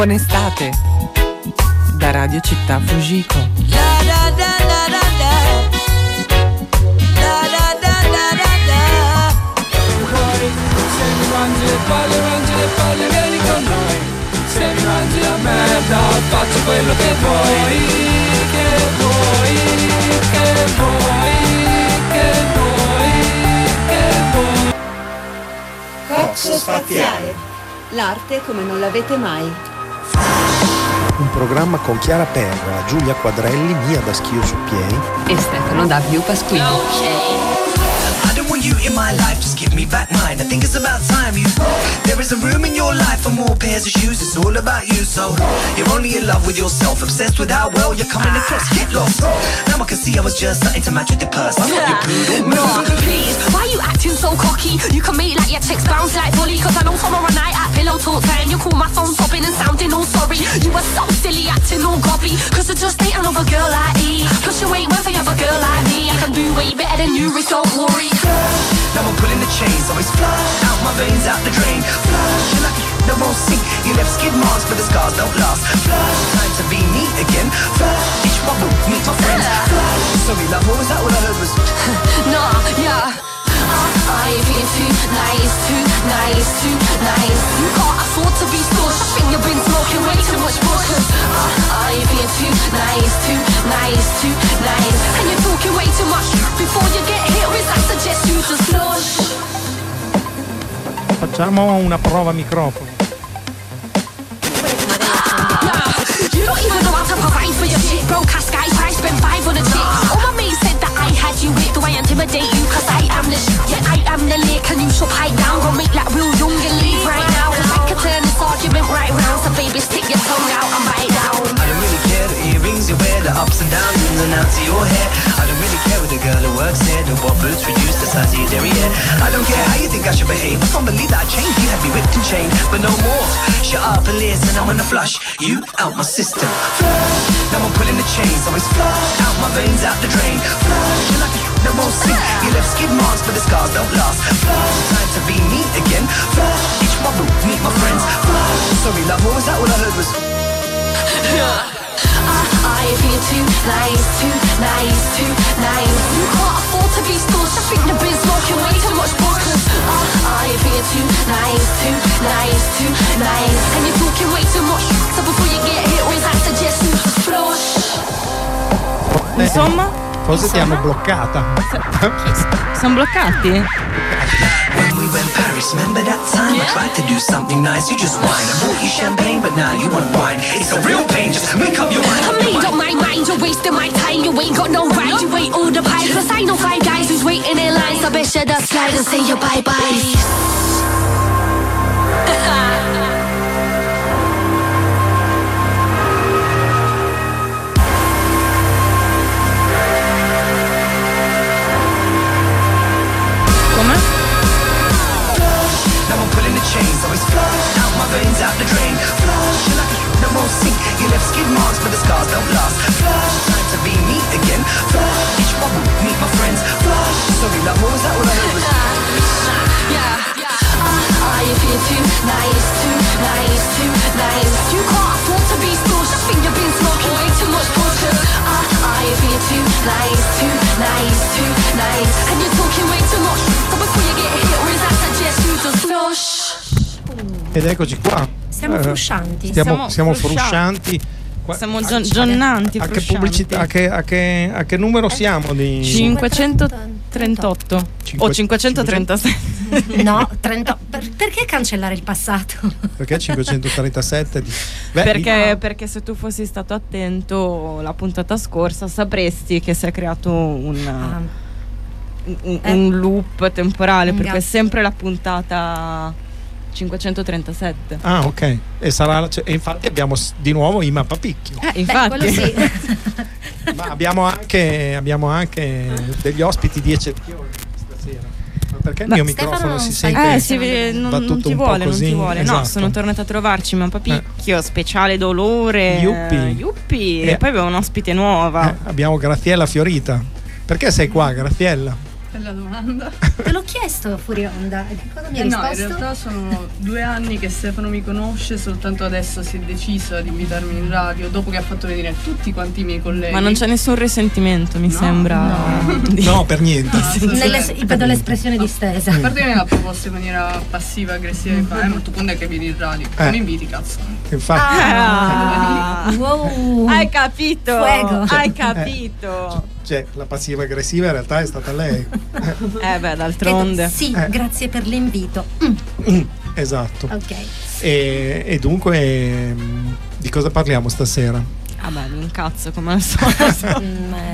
Buona estate da Radio Città Fugico. Se mi mangi le palle, vieni con noi. Se mi mangi la merda, faccio quello che vuoi, che vuoi, che vuoi, che vuoi, che vuoi. Cozzo Spaziale, l'arte come non l'avete mai. Un programma con Chiara Perra, Giulia Quadrelli, Mia da Schio su Piei e Stefano W. Pasquini. I don't want you in my life, just give me back mine. I think it's about time you. There is a room in your life for more pairs of shoes. It's all about you, so you're only in love with yourself, obsessed with how well you're coming across. Get lost. Now I can see I was just starting to match with the purse. I'm not your poodle. No, please, why you acting so cocky? You can make like your chicks bounce like volley. Cause I know tomorrow night at pillow talk time you call my phone sobbing and sounding all sorry. You were so silly acting all gobby. Cause I just ain't another girl like me. Plus you ain't worth another girl like me. I can do way better than you, Rick, don't worry. Now I'm pulling the chains, always flush out my veins, out the drain. Flush, you're like that won't sink. You left skid marks, but the scars don't last. Flush, time to be me again. Flush, each bubble, meet my friends. Flush, sorry love, what was that? All I heard was nah, yeah. I've been too nice, too nice, too nice. You can't afford to be scorched. I think you've been smoking way too much bush. I've been too nice, too nice, too nice. And you're talking way too much. Before you get hit with, I suggest you just flush. Facciamo una prova microfono. You don't even know how to provide for your shit. Broke ass guy, I spent 5 on a chick. All my mates said that I had you with. Do I intimidate you? Cause I am the shit. Yeah, I am the lick. And you should pipe down. Go make like real young and leave right now. Cause I could turn this argument right round. So baby, stick your tongue out and bite down. I don't really care the earrings you wear, the ups and downs, ins and outs of your hair. I don't really care with the girl who works there, the what boots reduce the size of your derriere. I don't care how you think I should behave. I can't believe that I changed. You had me whipped and chained, but no more. Shut up and listen, I'm gonna flush you out my system. Flush, now I'm pulling the chains, always flush out my veins, out the drain. Flush, you're like that won't sink. You left skid marks, but the scars don't last. Flush, time to be me again. Flush, each bubble, meet my friends. Flush, sorry love, what was that? All I heard was I feel too nice, too nice, too nice. You can't afford to be scorched. I think you've been smoking way too much bush. I feel too nice, too nice, too nice. And you're talking way too much. So before you get hit with, I suggest you just flush. Insomma? Forse ti hanno bloccata. Sono bloccati? when we went Paris, remember that time? I tried to do something nice, you just whine. I bought you champagne, but now you want wine. It's a real pain, just make up your mind. I made up my mind, you're wasting my time. You ain't got no right, you ain't all the pies. Cause I know 5 guys who's waiting in line. So I bet you just slide and say your bye-bye. Chains always flush out my veins, out the drain. Flush, you're like a that won't sink. You left skid marks, but the scars don't last. Flush, time to be me again. Flush, each bubble, meet my friends. Flush, sorry love, what was that? All I heard was I feel too nice, too nice, too nice. You can't afford to be scorched. I think you've been smoking way too much bullshit. I feel too nice, too nice, too nice. And you're talking way too much. So before you get hit with, I suggest you just flush. Ed eccoci qua. Siamo fruscianti. Siamo fruscianti. Siamo gionnanti. A che pubblicità, a che numero siamo? Di 538 o 537? No, 30. Perché cancellare il passato? Perché 537? Perché se tu fossi stato attento la puntata scorsa sapresti che si è creato un loop temporale, perché è sempre la puntata 537. Ah, ok. E sarà, e infatti abbiamo di nuovo Ima Papicchio. Infatti. Sì. Ma abbiamo anche degli ospiti di eccezione stasera. Ma perché il mio microfono si sente? Non ti vuole. Esatto. No, sono tornata a trovarci Ima Papicchio, speciale dolore. Yuppi. E poi abbiamo un ospite nuova. Abbiamo Graziella Fiorita. Perché sei qua, Graziella? Bella domanda. Te l'ho chiesto fuori onda. Di cosa mi hai risposto? No, in realtà sono 2 anni che Stefano mi conosce, soltanto adesso si è deciso ad invitarmi in radio, dopo che ha fatto venire tutti quanti i miei colleghi. Ma non c'è nessun risentimento, mi sembra. No, per niente. Vedo l'espressione distesa. A parte che me l'ha proposto in maniera passiva-aggressiva e fa, ma tu quando è che vieni in radio? Mi inviti, cazzo. Infatti. Wow. Hai capito? Fuego. Hai capito? Cioè, la passiva aggressiva in realtà è stata lei. D'altronde. Sì, grazie per l'invito. Esatto. Ok. E dunque, di cosa parliamo stasera? Mi incazzo come al solito.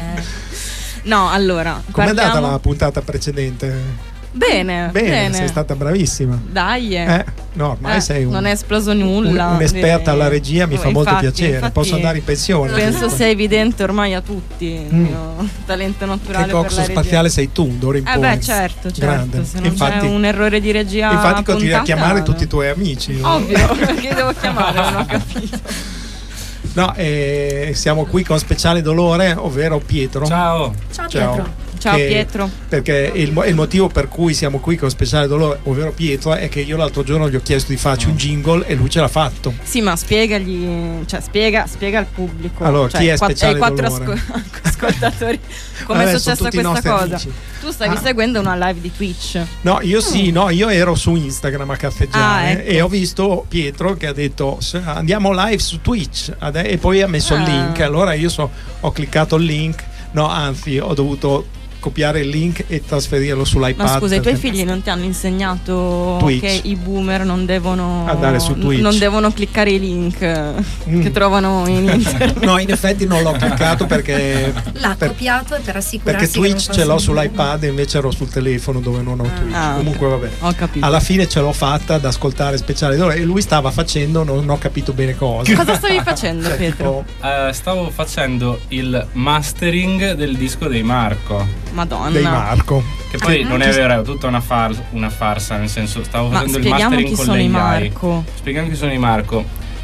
No, allora. Com'è andata la puntata precedente? Bene. Sei stata bravissima. Dai. No, ormai sei non è esploso nulla. Un'esperta alla regia, mi fa molto piacere. Infatti, posso andare in pensione. Penso sia evidente ormai a tutti il mio talento naturale. Che coxo spaziale sei tu, d'ora in poi. Certo. Grande. Se non c'è un errore di regia. Infatti continui a chiamare tutti i tuoi amici. Ovvio, perché devo chiamare, non ho capito. No, siamo qui con Speciale Dolore, ovvero Pietro. Ciao Pietro. Ciao Pietro. Perché il motivo per cui siamo qui con Speciale Dolore, ovvero Pietro, è che io l'altro giorno gli ho chiesto di farci un jingle e lui ce l'ha fatto. Sì, ma spiegagli, cioè spiega al pubblico. Allora, chi è Speciale Dolore? Ascoltatori, come è successa questa cosa? Amici. Tu stavi seguendo una live di Twitch? No, io ero su Instagram a caffeggiare e ho visto Pietro che ha detto andiamo live su Twitch e poi ha messo il link. Allora io ho cliccato il link. No, anzi, ho dovuto copiare il link e trasferirlo sull'iPad. Ma scusa, i tuoi figli non ti hanno insegnato Twitch. Che i boomer non devono andare su Twitch, non devono cliccare i link che trovano in internet? No, in effetti non l'ho cliccato perché l'ha copiato e per assicurarsi perché Twitch ce l'ho sull'iPad e invece ero sul telefono dove non ho Twitch. Comunque vabbè, ho capito. Alla fine ce l'ho fatta ad ascoltare Speciale Dolore e lui stava facendo, non ho capito bene cosa. Cosa stavi facendo, Pietro? Stavo facendo il mastering del disco dei Marco. Madonna. Dei Marco. Che poi non è vero, è tutta una farsa, nel senso stavo facendo il mastering con le AI. Spieghiamo chi sono i Marco.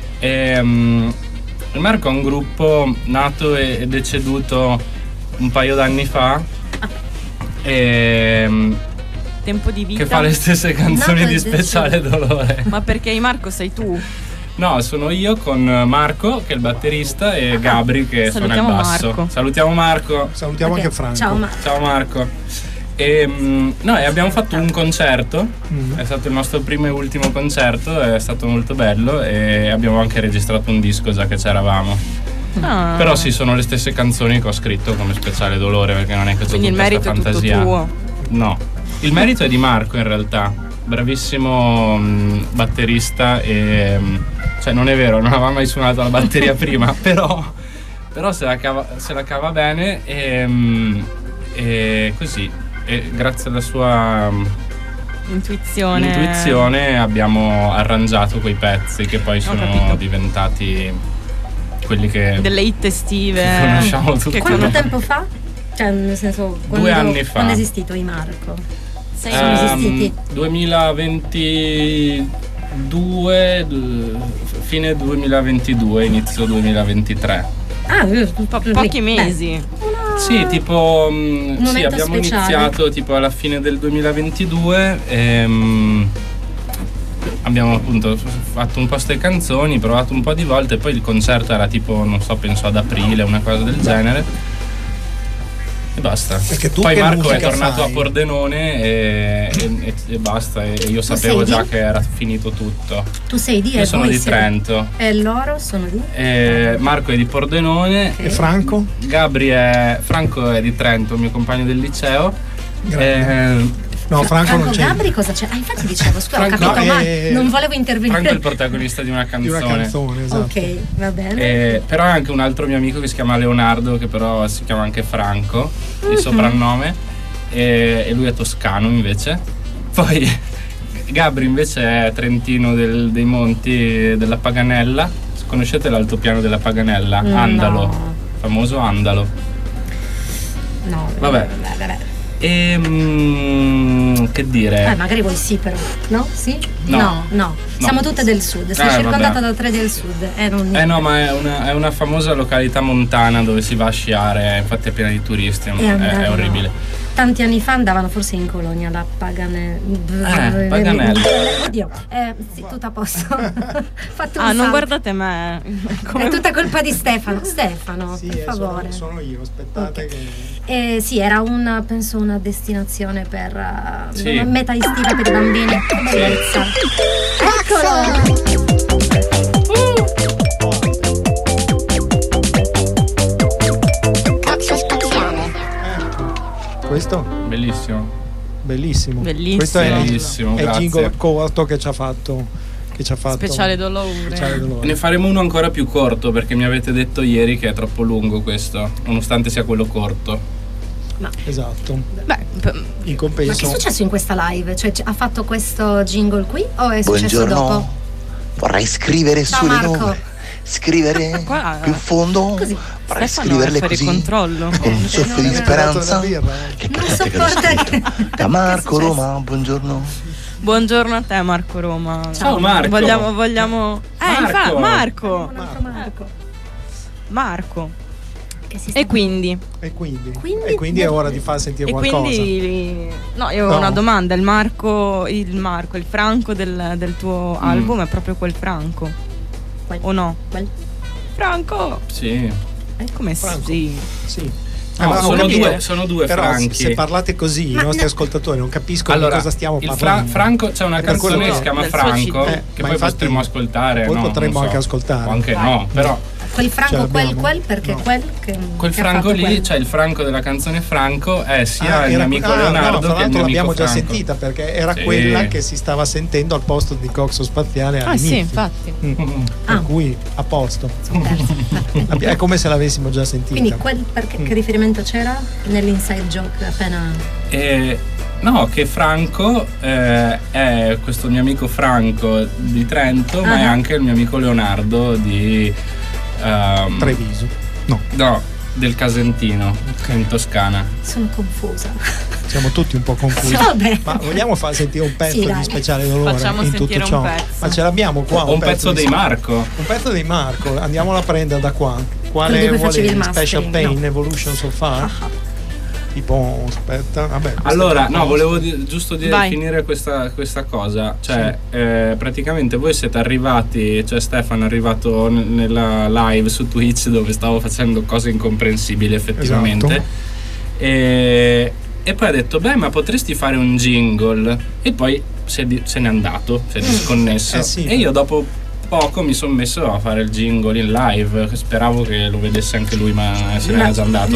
Il Marco è un gruppo nato e deceduto un paio d'anni fa. Tempo di vita. Che fa le stesse canzoni di Speciale Dolore. Ma perché i Marco sei tu? No, sono io con Marco che è il batterista e Gabri che suona il basso. Marco. Salutiamo Marco. Salutiamo anche Franco. Ciao Marco. E abbiamo fatto un concerto, è stato il nostro primo e ultimo concerto, è stato molto bello e abbiamo anche registrato un disco già che c'eravamo. Però sì, sono le stesse canzoni che ho scritto come Speciale Dolore, perché non è che c'è tutta questa fantasia. Quindi il merito è tutto tuo? No, il merito è di Marco in realtà, bravissimo batterista e cioè non è vero, non aveva mai suonato la batteria prima, però se la cava bene e così, e grazie alla sua intuizione abbiamo arrangiato quei pezzi che poi sono diventati quelli che delle hit estive che conosciamo tutti. Quanto tempo fa? Cioè nel senso 2 anni fa. Quando è esistito i Marco? Sono esistiti? 2022, fine 2022, inizio 2023. Pochi mesi. Sì, tipo sì, abbiamo iniziato tipo alla fine del 2022 abbiamo appunto fatto un po' ste canzoni, provato un po' di volte, poi il concerto era tipo, non so, penso ad aprile, una cosa del genere. E basta. Poi Marco è tornato a Pordenone e basta. E io sapevo già che era finito tutto. Tu sei di? Io sono di Trento. E loro sono di? Marco è di Pordenone. E Franco? Franco è di Trento, mio compagno del liceo. No, Franco non c'è. Gabri cosa c'è? Infatti dicevo, scusa, ho capito, ma non volevo intervenire. Franco è il protagonista di una canzone. Esatto. Ok, va bene. Però è anche un altro mio amico che si chiama Leonardo, che però si chiama anche Franco, il soprannome, e lui è toscano invece. Poi Gabri invece è trentino dei monti della Paganella. Conoscete l'altopiano della Paganella? Andalo, famoso Andalo. No, vabbè. Che dire? Magari voi sì, però. No? Sì? No. Siamo tutte del sud. Sei circondata da 3 del sud. No, ma è una famosa località montana dove si va a sciare, infatti è piena di turisti, è orribile. tanti anni fa andavano forse in colonia la Paganello. Oddio, sì, tutto a posto. Fatto un non salto. guardate me. È tutta colpa di Stefano, Sì, per favore. sono io, aspettate Okay. Sì, era penso una destinazione per Sì. meta estiva per i bambini. Che bellezza. Eccolo! Questo? Bellissimo. Bellissimo. Bellissimo. Questo è Bellissimo, il grazie. jingle corto che ci ha fatto. Speciale dolore. Ne faremo uno ancora più corto perché mi avete detto ieri che è troppo lungo questo, nonostante sia quello corto. Esatto. Beh, in compenso. Ma che è successo in questa live? Cioè, ha fatto questo jingle qui o è successo Buongiorno. dopo? Vorrei scrivere Ciao, sulle Marco. nuvole. Scrivere Qua- più fondo. Così. Vorrei Stefano scriverle è fuori così. controllo. Con un soffio di speranza. Che Non potete sopporta che da Marco Roma, buongiorno. Buongiorno a te Marco Roma. Ciao, Marco. Vogliamo Marco. Marco. Che si E quindi E quindi è ora di far sentire qualcosa. quindi no, io ho una domanda. Il Franco del tuo album è proprio quel Franco? O no? Franco. Sì. Come Franco. sì? Sì. No, Ma ho sono capito, due però Franchi. se parlate così i nostri ascoltatori non capiscono Allora, di cosa stiamo il parlando. Franco c'è una È per quello canzone che si chiama del suo Franco CD. che ma poi infatti potremmo ascoltare. poi no, potremmo non so. anche ascoltare. O anche no, però Quel Franco, Ce l'abbiamo? quel perché No. quel quel che ha Franco fatto lì, quel. cioè il Franco della canzone Franco è sia il mio era- amico no, Leonardo tra che il l'altro mio l'abbiamo amico già Franco. sentita perché era Sì. quella che si stava sentendo al posto di Coxo Spaziale all'inizio. Sì, infatti. Per cui a posto. È come se l'avessimo già sentita. Quindi quel perché che riferimento c'era nell'inside joke appena No, che Franco è questo mio amico Franco di Trento, ma è anche il mio amico Leonardo di Treviso. No, del Casentino, in Toscana. sono confusa. Siamo tutti un po' confusi. Vabbè. Ma vogliamo far sentire un pezzo Sì, dai. di Speciale Dolore Facciamo in sentire tutto ciò? un pezzo. Ma ce l'abbiamo qua. Un pezzo dei Marco. Un pezzo dei Marco, andiamolo a prendere da qua. Quale Quello dove facevi vuole? il Special mastering, Pain no. Evolution So Far? Tipo, aspetta, vabbè. questo Allora, è no, proposto. volevo giusto Vai. finire questa cosa. Cioè, praticamente voi siete arrivati, cioè Stefano è arrivato nella live su Twitch dove stavo facendo cose incomprensibili effettivamente. Esatto. E poi ha detto, beh, ma potresti fare un jingle. E poi se n'è andato, si è disconnesso. Sì. E io dopo poco mi sono messo a fare il jingle in live. Speravo che lo vedesse anche lui, ma se n'è già andato.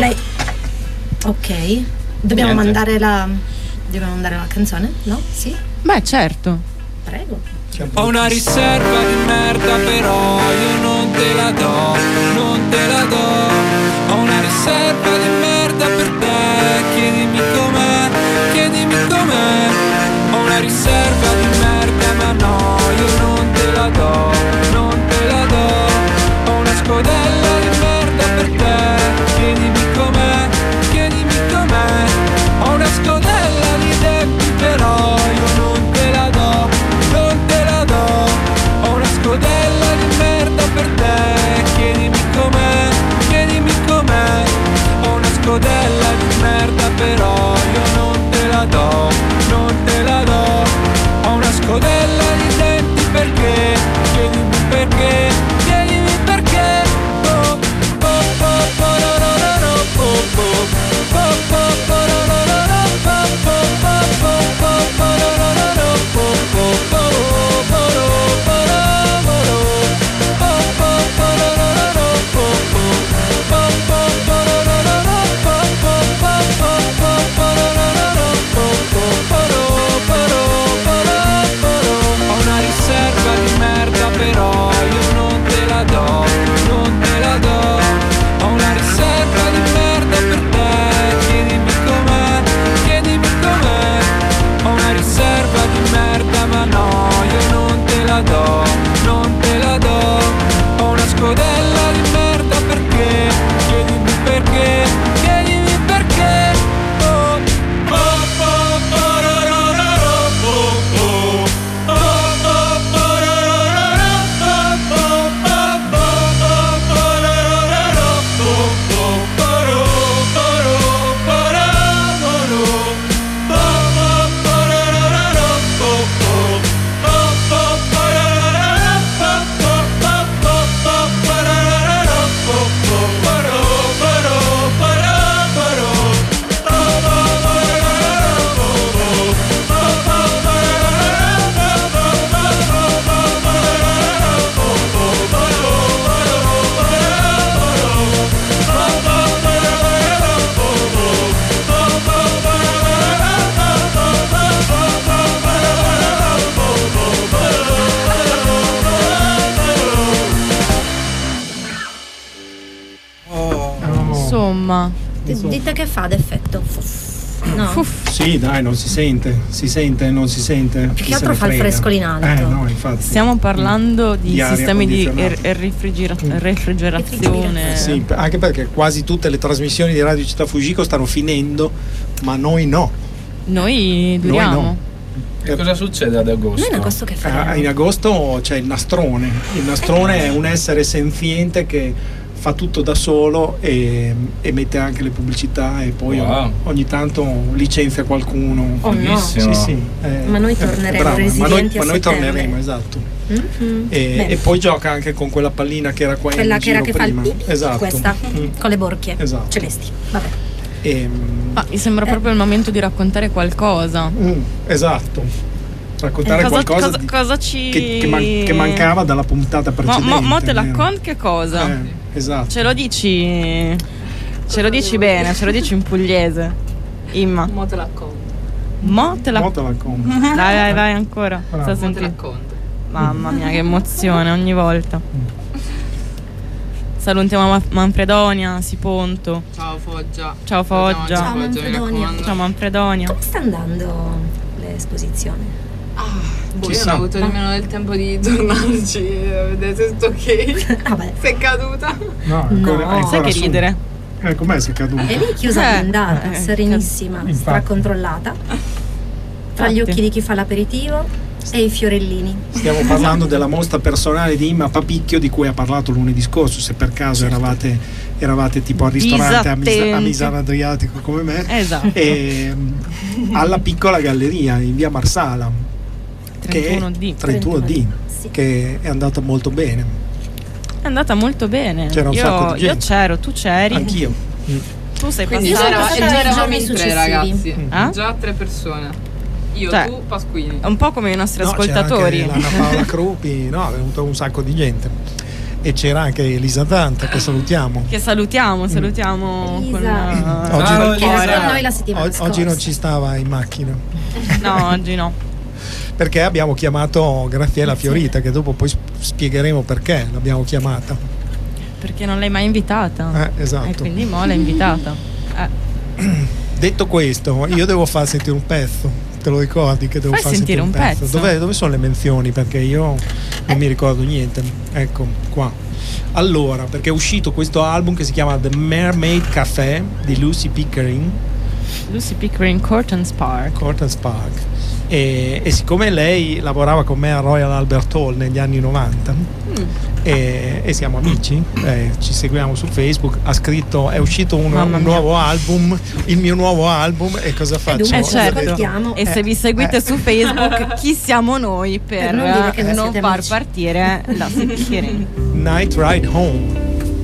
Ok. Dobbiamo Niente. mandare la canzone? No? Sì? Beh, certo. Prego. Ho una riserva di merda però io non te la do, non te la do. Ho una riserva di merda per te, chiedimi com'è, chiedimi com'è. Ho una riserva di merda ma no, io non te la do, non te la do. Ho una scodella di merda per te, chiedimi com'è, chiedimi com'è. Ho una scodella di debiti però io non te la do, non te la do. Ho una scodella di merda per te, chiedimi com'è, chiedimi com'è. Ho una scodella di merda però io non te la do, non te la do. Ho una scodella di denti perché, chiedimi perché, chiedimi perché. Oh, oh, oh, oh, ro, ro, ro, ro, oh, oh. Oh, oh, oh, ro, ro, ro, ro, oh, oh, oh, oh, oh, oh, ro, ro, ro, ro, oh, oh, oh, oh, ro, ro, ro, ro. Oh, oh, oh, ro, ro, ro, ro, oh, oh. Oh, oh, oh, ro, ro, ro, ro, oh, oh, oh, oh, oh, ro, ro, ro, ro, oh, oh. Mamma. Dite che fa d'effetto. No. Sì, dai, non si sente, non si sente. Più che altro fa il fresco in alto. No, infatti. Stiamo parlando di sistemi di refrigerazione. Sì, anche perché quasi tutte le trasmissioni di Radio Città Fujiko stanno finendo, ma noi no. Noi duriamo. Noi no. Che cosa succede ad agosto? Noi in agosto che fa? In agosto c'è il nastrone. Il nastrone è un essere senziente che fa tutto da solo e mette anche le pubblicità e poi ogni tanto licenzia qualcuno. No. Sì. Ma noi torneremo resilienti ma noi torneremo, esatto. E poi gioca anche con quella pallina che era qua quella in che era che prima. fa il pipì, esatto. Questa con le borchie celesti. Vabbè. Mi sembra proprio il momento di raccontare qualcosa. Esatto. Raccontare qualcosa cosa ci che mancava dalla puntata precedente. Mo te la con che cosa? Esatto. Ce lo dici bene, ce lo dici in pugliese. Imma. Mo te la con. Vai ancora. Mamma mia, che emozione ogni volta. Salutiamo Manfredonia, Siponto. Ciao Foggia. Ciao Manfredonia. Come sta andando l'esposizione? Io non ho avuto nemmeno il tempo di tornarci a vedere se sto ok. Vabbè. Sei caduta? No. Sai che ridere? Com'è sei caduta? È lì chiusa blindata, serenissima, stracontrollata. Tra gli occhi di chi fa l'aperitivo e i fiorellini. Stiamo parlando della mostra personale di Imma Papicchio, di cui ha parlato lunedì scorso, se per caso eravate tipo al ristorante a Misano Adriatico come me. Esatto. E alla piccola galleria in via Marsala 31D sì. Che è andata molto bene. È andata molto bene. C'era un sacco di gente. Io c'ero, tu c'eri. Anch'io. Tu sei quindi passato. eravamo in 3 ragazzi. Già 3 persone. Io, tu, Pasquini. È un po' come i nostri ascoltatori. C'era anche Anna Paola Crupi, è venuto un sacco di gente. E c'era anche Elisa Dante, che salutiamo. Salutiamo Elisa. con Noi la settimana scorsa. Oggi non ci stava in macchina. No, oggi no. Perché abbiamo chiamato Graziella Fiorita, che dopo poi spiegheremo perché l'abbiamo chiamata. Perché non l'hai mai invitata. Esatto. E quindi mo l'hai invitata. Detto questo, io devo far sentire un pezzo. Te lo ricordi che devo far sentire un pezzo? Dove sono le menzioni? Perché io non mi ricordo niente. Ecco qua. Allora, perché è uscito questo album che si chiama The Mermaid Café di Lucy Pickering. Corton Spark. E siccome lei lavorava con me a Royal Albert Hall negli anni 90 e siamo amici, ci seguiamo su Facebook, ha scritto è uscito un nuovo album, il mio nuovo album, e cosa faccio? Certo. E se vi seguite su Facebook, chi siamo noi per non far partire la Pickering. Night Ride Home.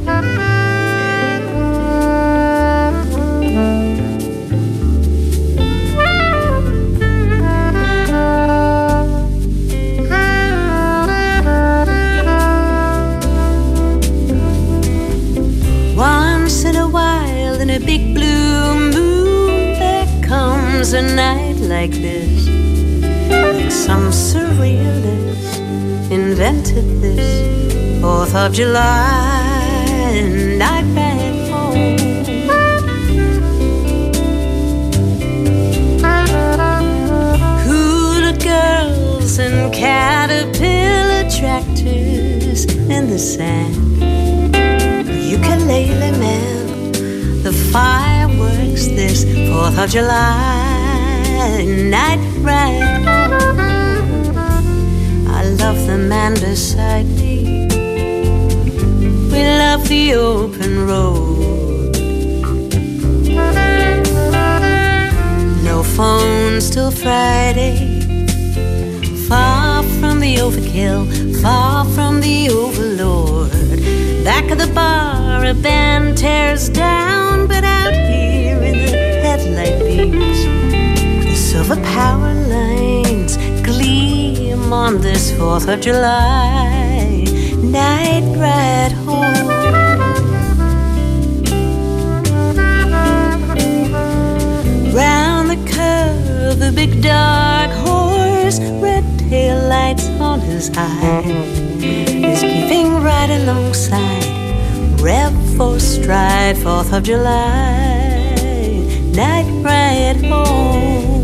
In a big blue moon there comes a night like this, like some surrealist invented this 4th of July night ride home. Hula girls and caterpillar tractors in the sand, ukulele man, the fireworks this 4th of July night ride home. I love the man beside me, we love the open road. No phones till Friday, far from the overkill, far from the overlord. Back of the bar a band tears down, but out here in the headlight beams, the silver power lines gleam on this 4th of July night ride home. Round the curve a big dark horse, red tail lights on his eye, is keeping right alongside rev for stride, 4th of July, night ride home.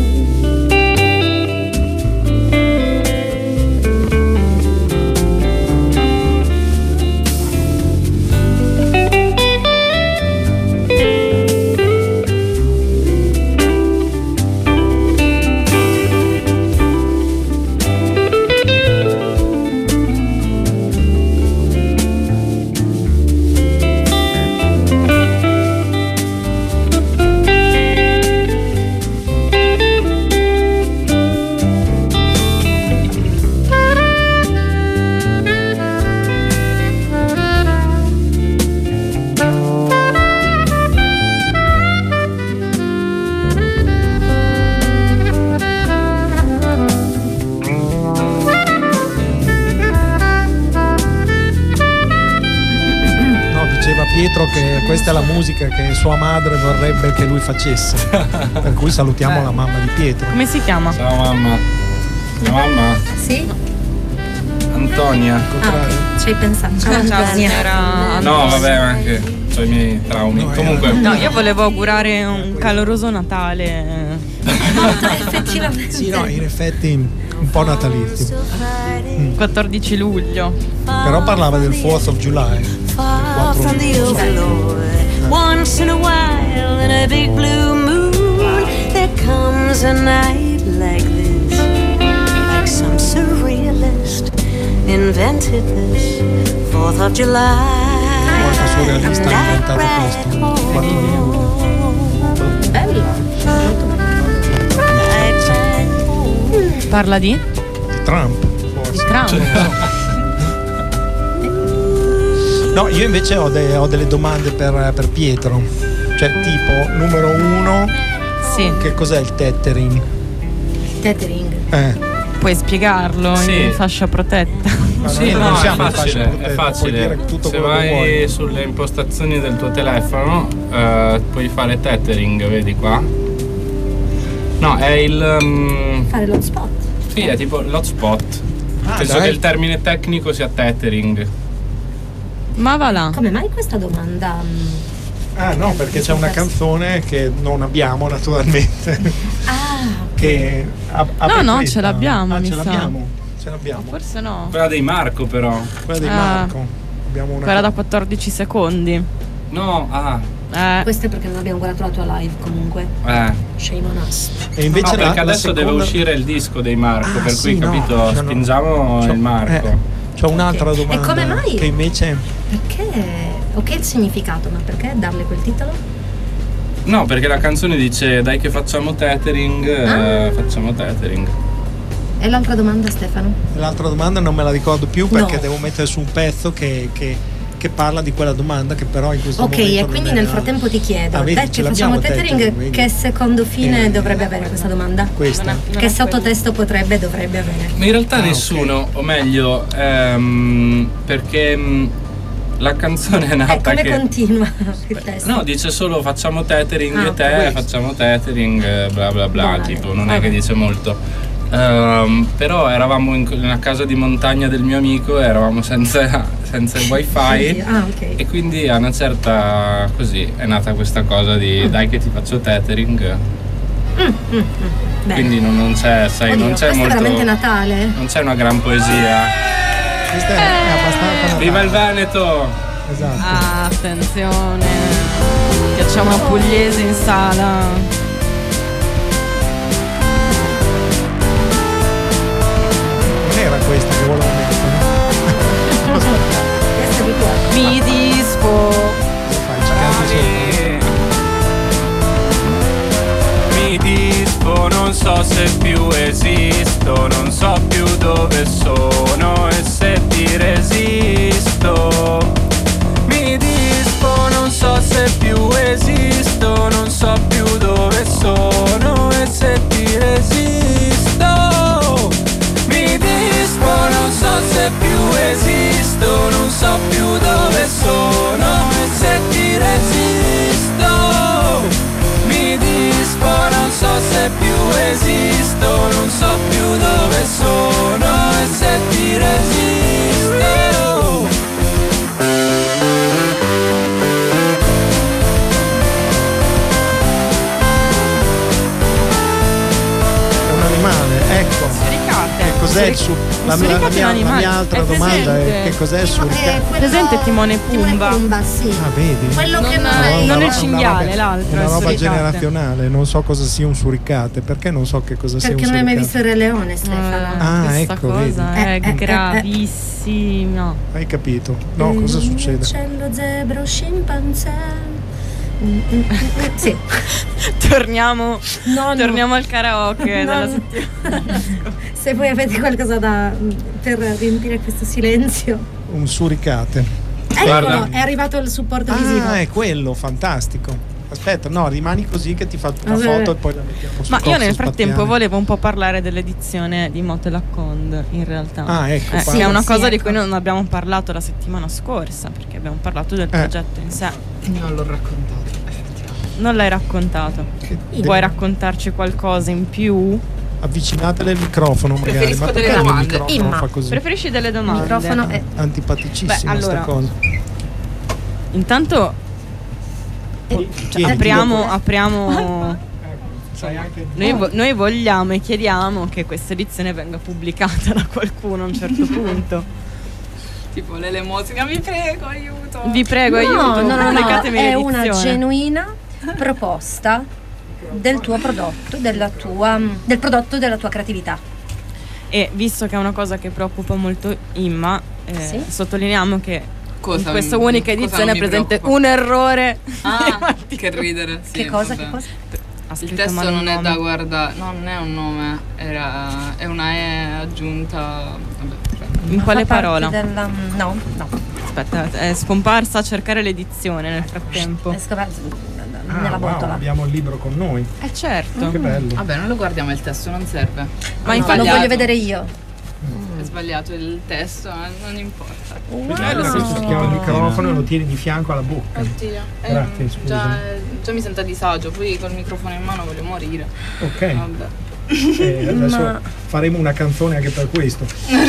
Pietro che questa è la musica che sua madre vorrebbe che lui facesse. Per cui salutiamo la mamma di Pietro. Come si chiama? Ciao mamma. Ciao mamma. Sì? Antonia. Ok, ci hai pensato. Ciao signora. No, vabbè, anche ho i miei traumi. Comunque. No, io volevo augurare un caloroso Natale. Effettivamente. Sì, no, in effetti un po' natalizio. 14 luglio. Però parlava del 4th of July. Far from the overlord. Once in a while, in a big blue moon, there comes a night like this, like some surrealist invented this 4th of July. Qualche surrealista ha inventato questo. Bello. Parla di? Trump, forse. Trump. No, io invece ho delle domande per Pietro. Cioè, tipo, numero 1, sì. Che cos'è il tethering? Tethering. Puoi spiegarlo in fascia protetta? Sì, non no, siamo è facile. puoi dire tutto Se quello che vuoi. vai sulle impostazioni del tuo telefono, puoi fare tethering, vedi qua? No, è il fare l'hotspot. Sì, è tipo l'hotspot. Penso che il termine tecnico sia tethering. Ma va là. Come mai questa domanda? Ah no, perché c'è una canzone che non abbiamo naturalmente. Che no, ce l'abbiamo, mi ce sa. Ce l'abbiamo. Forse no. Quella dei Marco però. Quella dei Marco. Abbiamo una quella da 14 secondi. No, Questo è perché non abbiamo guardato la tua live comunque. Shame on us. E invece perché adesso deve uscire il disco dei Marco, per cui capito, spingiamo il Marco. C'ho un'altra domanda. E come mai? Che invece. Perché? Ok il significato, ma perché darle quel titolo? No, perché la canzone dice dai che facciamo tethering, facciamo tethering. E l'altra domanda, Stefano? L'altra domanda non me la ricordo più perché devo mettere su un pezzo che parla di quella domanda che però in questo momento. Ok, e quindi nel frattempo ti chiedo, vedi, perché facciamo tethering, che secondo fine dovrebbe avere questa domanda? Questa. Che sottotesto dovrebbe avere? Ma in realtà nessuno, o meglio, perché la canzone è nata come continua il testo? No, dice solo facciamo tethering facciamo tethering, bla bla bla, tipo, non è che dice molto. Però eravamo in una casa di montagna del mio amico, eravamo senza il wifi e quindi a una certa così è nata questa cosa di dai che ti faccio tethering. Quindi non c'è, sai, non c'è molto. È veramente Natale? Non c'è una gran poesia. Questa è abbastanza Natale. Viva il Veneto! Esatto. Attenzione, piacciamo a Pugliese in sala. Era questa che volevo mettere. Mi dispo. Mi dispo, non so se più esisto, non so più dove sono e se ti resisto. Mi dispo, non so se più esisto, non so più dove sono e se ti resisto. Non so se più esisto, non so più dove sono e se ti resisto. Mi dispo, non so se più esisto, non so più dove sono e se ti resisto. cos'è il la mia altra domanda è che cos'è il suricato? Presente Timone e Pumba? Sì. Ah, vedi? Quello che non il cinghiale, l'altro. È una roba generazionale, non so cosa sia un suricate. Perché non so che cosa sia un suricate? Perché non hai mai visto il Re Leone, Stefano? Questa ecco, cosa vedi. è gravissima. Hai capito? No, cosa succede? Uccello, zebra, scimpanzé. Sì. Torniamo al karaoke della settimana. Se voi avete qualcosa per riempire questo silenzio. Un suricate. Eccolo, è arrivato il supporto visivo. Ah, è quello, fantastico. Aspetta, no, rimani così che ti faccio una foto e poi la mettiamo su. Ma io nel frattempo volevo un po' parlare dell'edizione di Motelacond, in realtà. Ah, ecco. È una cosa di cui non abbiamo parlato la settimana scorsa, perché abbiamo parlato del progetto in sé. Non l'ho raccontato. Non l'hai raccontato. Vuoi raccontarci qualcosa in più? Avvicinatele il microfono, magari. Preferisco delle domande. Fa così. Preferisci delle domande? Il microfono è antipaticissima questa cosa. Intanto apriamo. Noi vogliamo e chiediamo che questa edizione venga pubblicata da qualcuno a un certo punto. Tipo l'elemosina, vi prego, aiuto. Vi prego, aiuto. No, pubblicatemi è l'edizione. una genuina proposta del tuo prodotto, del prodotto della tua creatività. E visto che è una cosa che preoccupa molto Imma, sottolineiamo che in questa unica edizione è presente un errore. Che ridere. Sì, che cosa? Il testo non è da guardare, non è un nome, è una E aggiunta. Vabbè. In quale parola? No. Aspetta, è scomparsa a cercare l'edizione nel frattempo. È scomparsa nella botola. Abbiamo il libro con noi. Certo. Che bello. Vabbè, non lo guardiamo il testo, non serve. Ma lo voglio vedere io. È sbagliato il testo, non importa. Questo si chiama il microfono e lo tieni di fianco alla bocca. Oddio. Grazie, scusa. Già mi sento a disagio, poi col microfono in mano voglio morire. Ok. Vabbè. Adesso faremo una canzone anche per questo.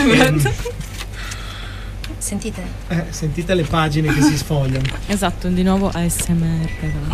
Sentite? Sentite le pagine che si sfogliano. Esatto, di nuovo ASMR.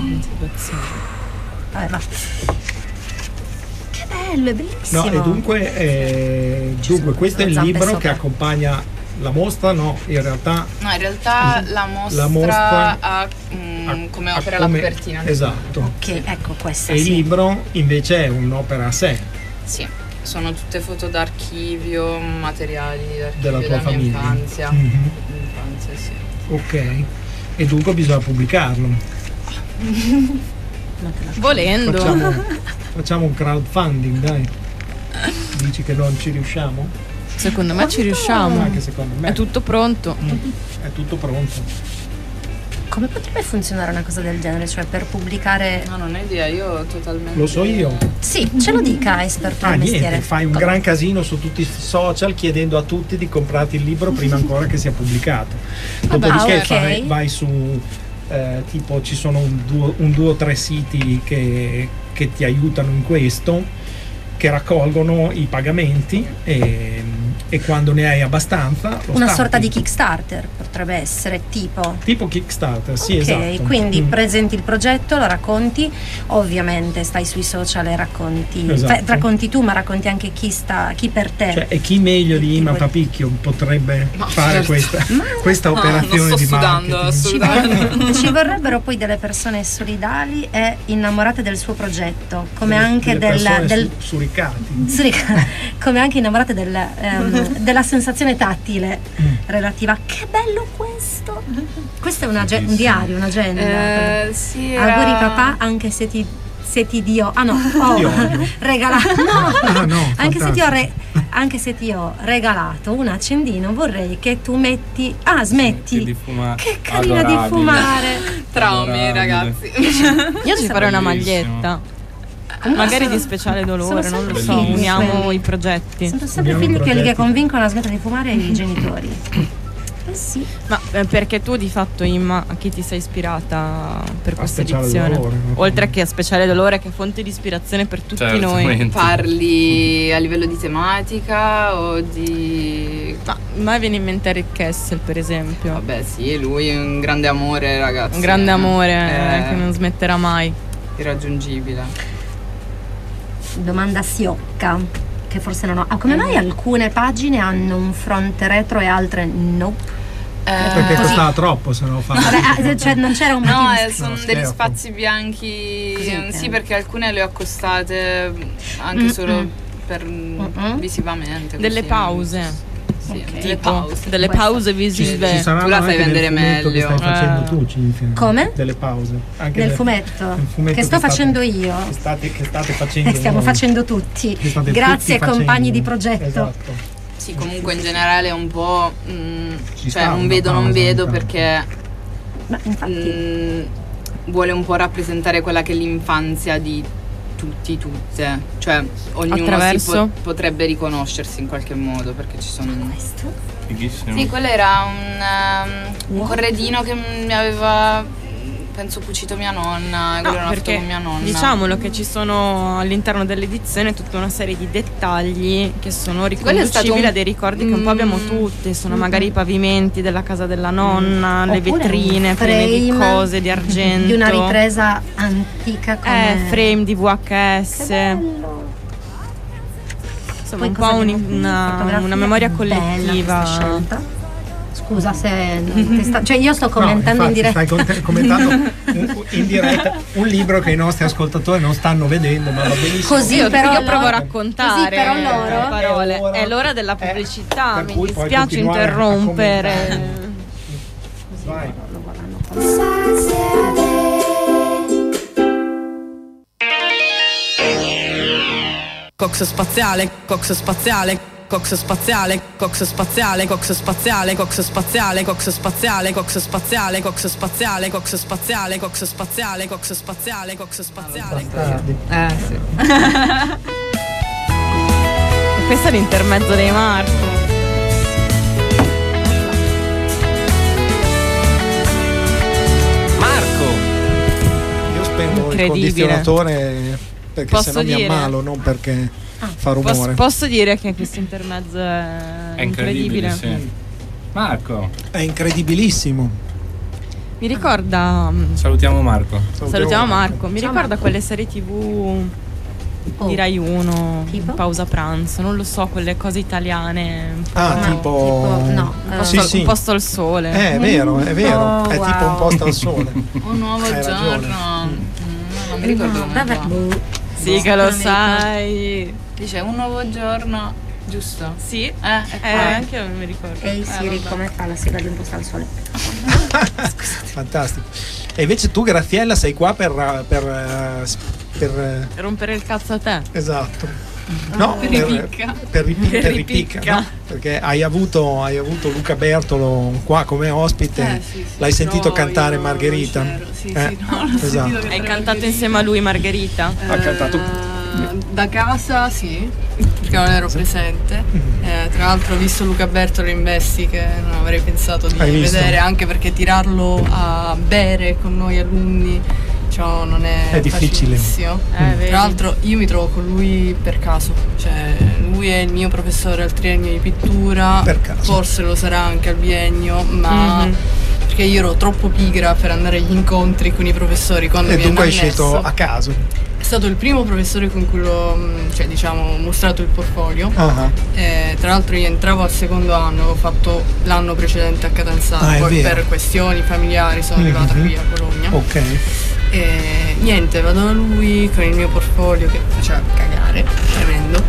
Vabbè, va. Che bello, è bellissimo. No, e dunque questo è il libro che accompagna la mostra, no? In realtà la mostra ha come opera la copertina. Esatto. Ok, ecco questa. E il libro invece è un'opera a sé. Sì, sono tutte foto d'archivio, materiali d'archivio della tua famiglia. Mia infanzia. Infanzia, sì. Ok. E dunque bisogna pubblicarlo. Volendo. Facciamo un crowdfunding, dai. Dici che non ci riusciamo? Secondo me ci riusciamo. Anche secondo me. È tutto pronto. È tutto pronto. Come potrebbe funzionare una cosa del genere? Cioè per pubblicare. No, non ho idea, io totalmente. Lo so io. Sì, ce lo dica, esperto del mestiere. Niente, fai un gran casino su tutti i social chiedendo a tutti di comprarti il libro prima ancora che sia pubblicato. Dopodiché vai su tipo ci sono un 2 o 3 siti che ti aiutano in questo, che raccolgono i pagamenti e quando ne hai abbastanza una sorta di Kickstarter potrebbe essere tipo Kickstarter, sì, esatto. Quindi presenti il progetto, lo racconti, ovviamente stai sui social e racconti, racconti tu, ma racconti anche chi per te, cioè, e chi meglio di Imma Papicchio potrebbe fare questa operazione di marketing. Ci vorrebbero poi delle persone solidali e innamorate del suo progetto, come anche del suricati, come anche innamorate della sensazione tattile relativa a che bello questo. Questo è un diario, un'agenda. Sì, auguri papà, anche se ti dio regalato anche se ti ho regalato un accendino, vorrei che tu smetti di fumare. Che carina di fumare. Traumi, ragazzi. Io ci farei una maglietta. Magari di speciale dolore, non lo so, uniamo i progetti. Sono sempre figli quelli che convincono a smettere di fumare i genitori. Sì. Ma perché tu di fatto, Imma, a chi ti sei ispirata per questa edizione? Oltre che a Speciale Dolore, che è fonte di ispirazione per tutti noi. Parli a livello di tematica o di... Ma mai viene in mente Rick Kessel, per esempio? Vabbè, sì, lui è un grande amore, ragazzi. Un grande amore che non smetterà mai. Irraggiungibile. Domanda siocca. che forse non ho. Come mai alcune pagine hanno un fronte retro e altre no? Perché costava troppo, se no fa. Vabbè, cioè non c'era un motivo. No, sono degli spazi bianchi. Sì, perché alcune le ho accostate anche solo per visivamente. Delle pause. Sì, tipo, delle pause visive. Tu la fai vendere meglio. Che stai facendo tu, Cinzia. Come? Delle pause. Anche nel fumetto che sto facendo io. Che state facendo. Stiamo facendo tutti. Grazie compagni di progetto. Esatto. Sì, comunque in generale è un po'. Cioè, non vedo perché. Ma infatti. Vuole un po' rappresentare quella che è l'infanzia di tutte. Cioè, ognuno potrebbe riconoscersi in qualche modo, perché ci sono. Fighissimo. Sì, quello era un corredino che mi aveva. Penso cucito mia nonna, quello era fatto con mia nonna. Diciamolo che ci sono all'interno dell'edizione tutta una serie di dettagli che sono riconducibili a dei ricordi che un po' abbiamo tutti. Sono magari i pavimenti della casa della nonna, le vetrine piene di cose, di argento. Di una ripresa antica come frame di VHS. Insomma, un po' una memoria collettiva. Scusa se cioè io sto commentando in diretta. Stai commentando in diretta un libro che i nostri ascoltatori non stanno vedendo, ma va benissimo. Così però io provo a raccontare. Così però loro parole. È l'ora della pubblicità, mi dispiace interrompere. Vai. Cox spaziale, cox spaziale. Cox spaziale, cox spaziale, cox spaziale, cox spaziale, cox spaziale, cox spaziale, cox spaziale, cox spaziale, cox spaziale, cox spaziale, cox spaziale. Sì. E questo è l'intermezzo dei Marco. Marco! Io spengo il condizionatore perché sennò mi ammalo, non perché fa rumore. Posso dire che questo intermezzo è incredibile. Sì. Marco è incredibilissimo. Mi ricorda salutiamo Marco. Mi ricorda quelle serie TV di Rai 1 tipo? Pausa pranzo, non lo so, quelle cose italiane tipo no, un posto al sole. È vero, è tipo un posto al sole. Un nuovo giorno. Non mi ricordo come. Sì, che lo sai. Dice un nuovo giorno, giusto? Sì, anche io non mi ricordo. Ehi Siri, come fa la sigla di un posto al sole? Fantastico. E invece tu, Graziella, sei qua per rompere il cazzo a te. Esatto. No, per ripicca, no? Perché hai avuto Luca Bertolo qua come ospite. Sì, l'hai sentito cantare Margherita? Esatto. Hai cantato insieme a lui Margherita? Ha cantato da casa, sì, perché non ero presente. Tra l'altro ho visto Luca Bertolo in Bessi, che non avrei pensato di vedere, anche perché tirarlo a bere con noi alunni non è difficile. Tra l'altro io mi trovo con lui per caso, cioè lui è il mio professore al triennio di pittura, forse lo sarà anche al biennio, ma perché io ero troppo pigra per andare agli incontri con i professori quando mi dunque hai scelto a caso. È stato il primo professore con cui ho mostrato il portfolio. Tra l'altro io entravo al secondo anno, avevo fatto l'anno precedente a Catanzaro, poi per questioni familiari sono arrivata qui a Bologna. Ok. E niente, vado da lui con il mio portfolio che faceva cagare, tremendo.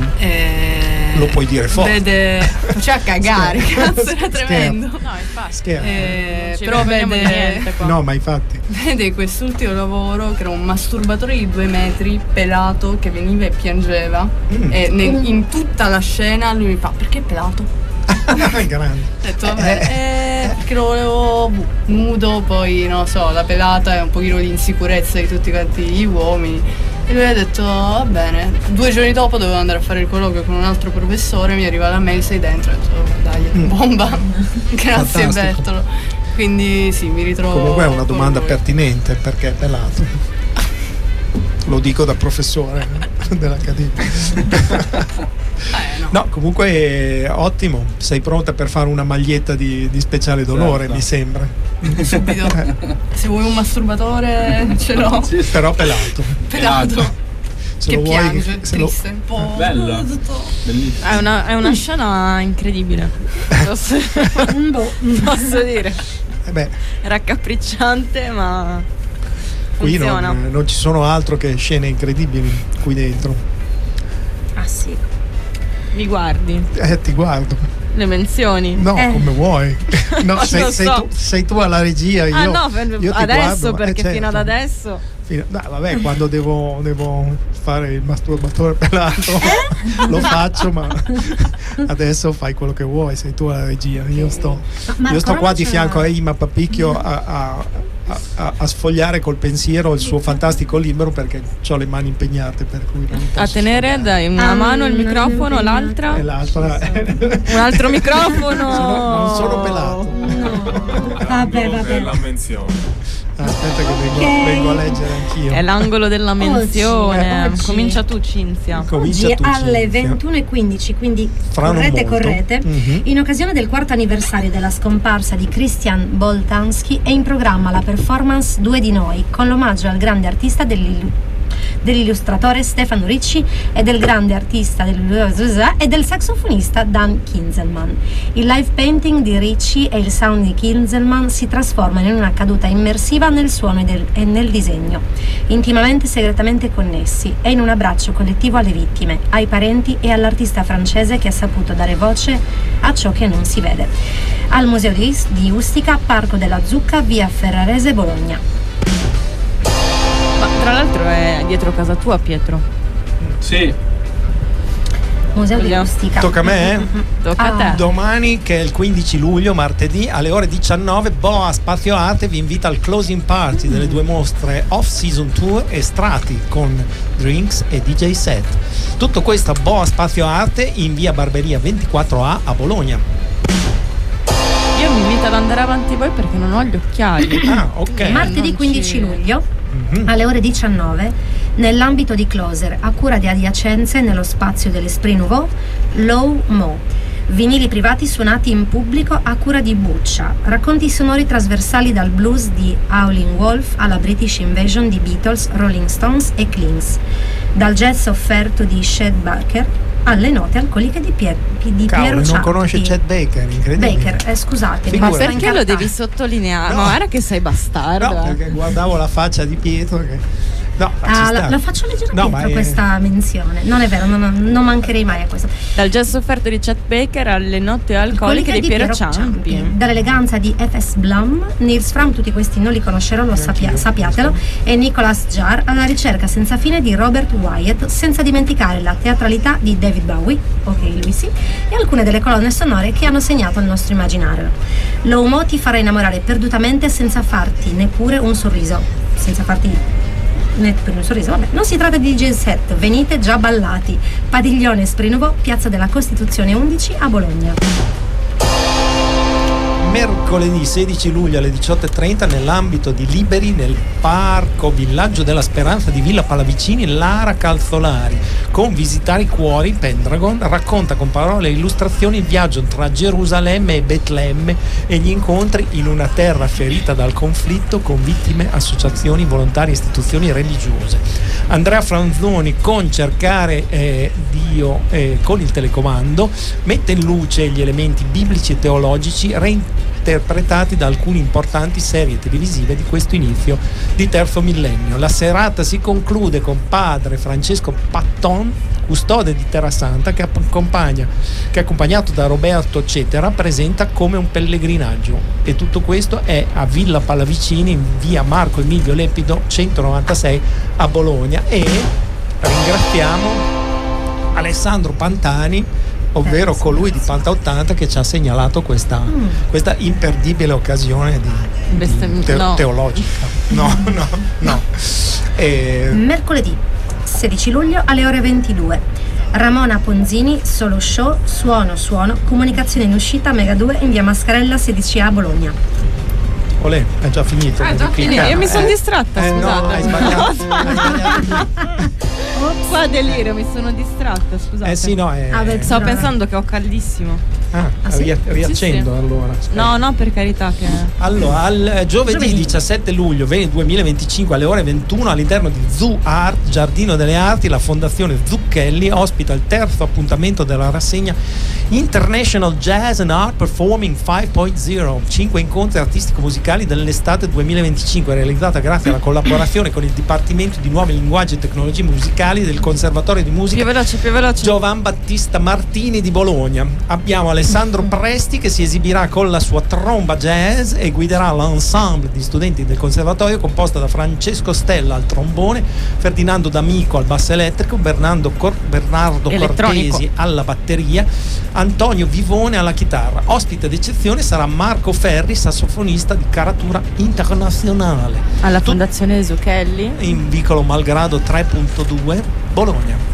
Lo puoi dire forte. Faceva cagare, cazzo, era tremendo. No, infatti. Però vede. No, ma infatti. Vede quest'ultimo lavoro che era un masturbatore di 2 metri, pelato, che veniva e piangeva. E in tutta la scena lui mi fa: perché è pelato? Grande. Ho detto vabbè, perché lo volevo nudo, poi non lo so, la pelata è un pochino di insicurezza di tutti quanti gli uomini. E lui ha detto va bene. 2 giorni dopo dovevo andare a fare il colloquio con un altro professore, mi arriva la mail, sei dentro, ho detto dai, bomba. Grazie Bertolo. Quindi sì, mi ritrovo. Comunque è una domanda pertinente, perché è pelato. Lo dico da professore dell'Accademia. No, comunque ottimo. Sei pronta per fare una maglietta di speciale d'onore, mi sembra. Subito. Se vuoi un masturbatore ce l'ho. Però pelato. che piange, triste, un po'. Bello. È una scena incredibile. Posso dire. Raccapricciante, ma qui funziona. Non ci sono altro che scene incredibili qui dentro. Ah sì. Mi guardi? Ti guardo. Le menzioni? No, come vuoi. No, sei tu alla regia. Io, io adesso guardo, perché certo. fino ad adesso. No, vabbè, quando devo fare il masturbatore pelato lo faccio, ma adesso fai quello che vuoi, sei tu alla regia. Io sto qua di fianco a Ima Papicchio a sfogliare col pensiero il suo fantastico libro, perché ho le mani impegnate, per cui non posso a tenere dai una mano il microfono, l'altra e l'altra un altro microfono. Non sono pelato. Vabbè. Per la menzione. Aspetta che vengo a leggere anch'io. È l'angolo della menzione. Oggi. Comincia tu, Cinzia. Oggi alle 21:15, quindi correte. In occasione del 4º anniversario della scomparsa di Christian Boltanski è in programma la performance Due di noi, con l'omaggio al grande artista dell'illustratore Stefano Ricci e del grande artista e del saxofonista Dan Kinzelman. Il live painting di Ricci e il sound di Kinzelman si trasformano in una caduta immersiva nel suono e nel disegno, intimamente e segretamente connessi, e in un abbraccio collettivo alle vittime, ai parenti e all'artista francese che ha saputo dare voce a ciò che non si vede. Al Museo di Ustica, Parco della Zucca, via Ferrarese, Bologna. Tra l'altro è dietro casa tua, Pietro. Sì. Museo di Ustica. Tocca a me? Tocca a te. Domani, che è il 15 luglio, martedì, alle ore 19, Boa Spazio Arte vi invita al closing party delle 2 mostre off-season tour Estratti, con drinks e DJ set. Tutto questo a Boa Spazio Arte in via Barberia 24A a Bologna. Io mi invito ad andare avanti voi perché non ho gli occhiali. Ok. Martedì 15 luglio alle ore 19, nell'ambito di Closer, a cura di Adiacenze, nello spazio dell'Esprit Nouveau, Low Mo. Vinili privati suonati in pubblico a cura di Buccia, racconti sonori trasversali dal blues di Howlin' Wolf alla British Invasion di Beatles, Rolling Stones e Kings, dal jazz offerto di Chet Baker alle note alcoliche di Piero Ciatti. Non conosce Chet Baker, incredibile. Baker, scusate, ma perché lo devi sottolineare? No. Ma guarda che sei bastardo. No, perché guardavo la faccia di Pietro che... No, la faccio leggere Pietro questa menzione. Non è vero, non mancherei mai a questo. Dal jazz offerto di Chet Baker alle note alcoliche di Piero Ciampi. Dall'eleganza di F.S. Blum, Nils Fram, tutti questi non li conoscerò, sappiatelo, e Nicholas Jarre alla ricerca senza fine di Robert Wyatt, senza dimenticare la teatralità di David Bowie, ok lui sì, e alcune delle colonne sonore che hanno segnato il nostro immaginario. L'Uomo ti farà innamorare perdutamente senza farti neppure un sorriso, per un sorriso, vabbè. Non si tratta di DJ set, venite già ballati. Padiglione Esprit Nouveau, Piazza della Costituzione 11 a Bologna. Mercoledì 16 luglio alle 18:30, nell'ambito di Liberi, nel Parco Villaggio della Speranza di Villa Pallavicini, Lara Calzolari, con Visitare i Cuori, Pendragon, racconta con parole e illustrazioni il viaggio tra Gerusalemme e Betlemme e gli incontri in una terra ferita dal conflitto con vittime, associazioni, volontari e istituzioni religiose. Andrea Franzoni, con Cercare Dio con il telecomando, mette in luce gli elementi biblici e teologici reinterpretati da alcune importanti serie televisive di questo inizio di terzo millennio. La serata si conclude con padre Francesco Patton, custode di Terra Santa, che accompagnato da Roberto Cetera presenta Come un pellegrinaggio, e tutto questo è a Villa Pallavicini in via Marco Emilio Lepido 196 a Bologna. E ringraziamo Alessandro Pantani, ovvero colui di Panta 80, che ci ha segnalato questa imperdibile occasione teologica. No. Mercoledì 16 luglio alle ore 22, Ramona Ponzini, solo show, suono, comunicazione in uscita Mega 2 in via Mascarella 16A Bologna. Olè, è già finito. Io mi sono distratta, scusate. No, hai sbagliato. Qua delirio, mi sono distratta, scusate. Sì, no, stavo pensando che ho caldissimo. Riaccendo sì. allora. No, per carità che... Allora, giovedì 17 luglio 2025 alle ore 21, all'interno di Zoo Art Giardino delle Arti, la Fondazione Zucchelli ospita il terzo appuntamento della rassegna International Jazz and Art Performing 5.0, 5 incontri artistico-musicali dell'estate 2025, realizzata grazie alla collaborazione con il Dipartimento di Nuovi Linguaggi e Tecnologie Musicali del Conservatorio di Musica più veloce. Giovan Battista Martini di Bologna. Abbiamo Alessandro Presti che si esibirà con la sua tromba jazz e guiderà l'ensemble di studenti del Conservatorio composta da Francesco Stella al trombone, Ferdinando D'Amico al basso elettrico, Bernardo Cortesi alla batteria, Antonio Vivone alla chitarra. Ospite d'eccezione sarà Marco Ferri, sassofonista di caratura internazionale. Alla Fondazione Zucchelli in Vicolo Malgrado 3.2 Bologna.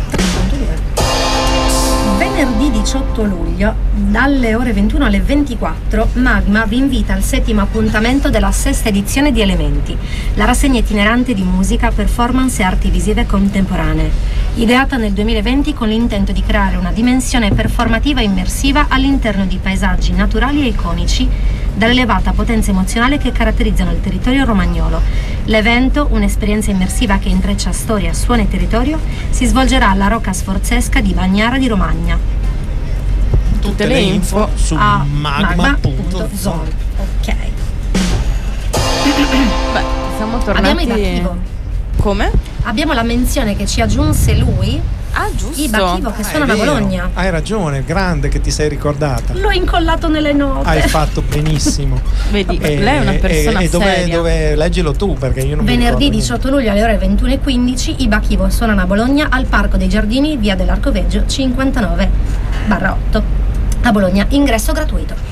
Venerdì 18 luglio, dalle ore 21 alle 24, Magma vi invita al 7° appuntamento della 6ª edizione di Elementi, la rassegna itinerante di musica, performance e arti visive contemporanee, ideata nel 2020 con l'intento di creare una dimensione performativa immersiva all'interno di paesaggi naturali e iconici dall'elevata potenza emozionale che caratterizzano il territorio romagnolo. L'evento, un'esperienza immersiva che intreccia storia, suono e territorio, si svolgerà alla Rocca Sforzesca di Bagnara di Romagna. Tutte le info su magma.zone. Ok. Beh, siamo tornati. Abbiamo i Bachivo. Come? Abbiamo la menzione che ci aggiunse lui. Ah, giusto. I Bachivo che suonano a Bologna. Hai ragione, grande che ti sei ricordata. L'ho incollato nelle note. Hai fatto benissimo. Vedi, lei è una persona seria. Dove leggilo tu, perché io non Venerdì mi 18 luglio alle ore 21:15 i Bachivo suonano a Bologna al Parco dei Giardini, via dell'Arcoveggio 59/8 a Bologna, ingresso gratuito.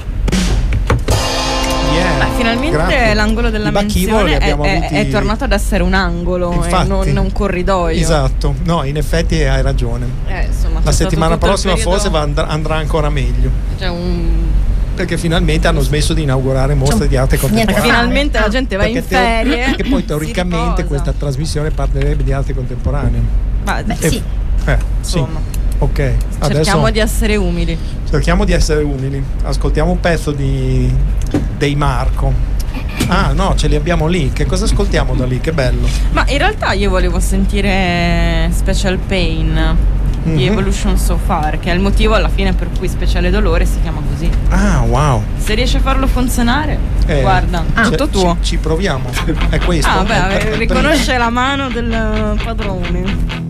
Beh, finalmente grazie. L'angolo della menzione è tornato ad essere un angolo. Infatti, e non un corridoio. Esatto, no, in effetti hai ragione. Insomma, la settimana prossima forse andrà ancora meglio. Perché finalmente hanno smesso di inaugurare mostre di arte contemporanea. Finalmente la gente va in ferie. Perché poi teoricamente questa trasmissione parlerebbe di arte contemporanea. Sì. Insomma. Ok, cerchiamo di essere umili. Ascoltiamo un pezzo dei Marco. Ah no, ce li abbiamo lì. Che cosa ascoltiamo da lì? Che bello. Ma in realtà io volevo sentire Special Pain di Evolution So Far, che è il motivo alla fine per cui Speciale Dolore si chiama così. Ah, wow. Se riesci a farlo funzionare, guarda, tutto tuo. Ci proviamo. È questo. Riconosce la mano del padrone.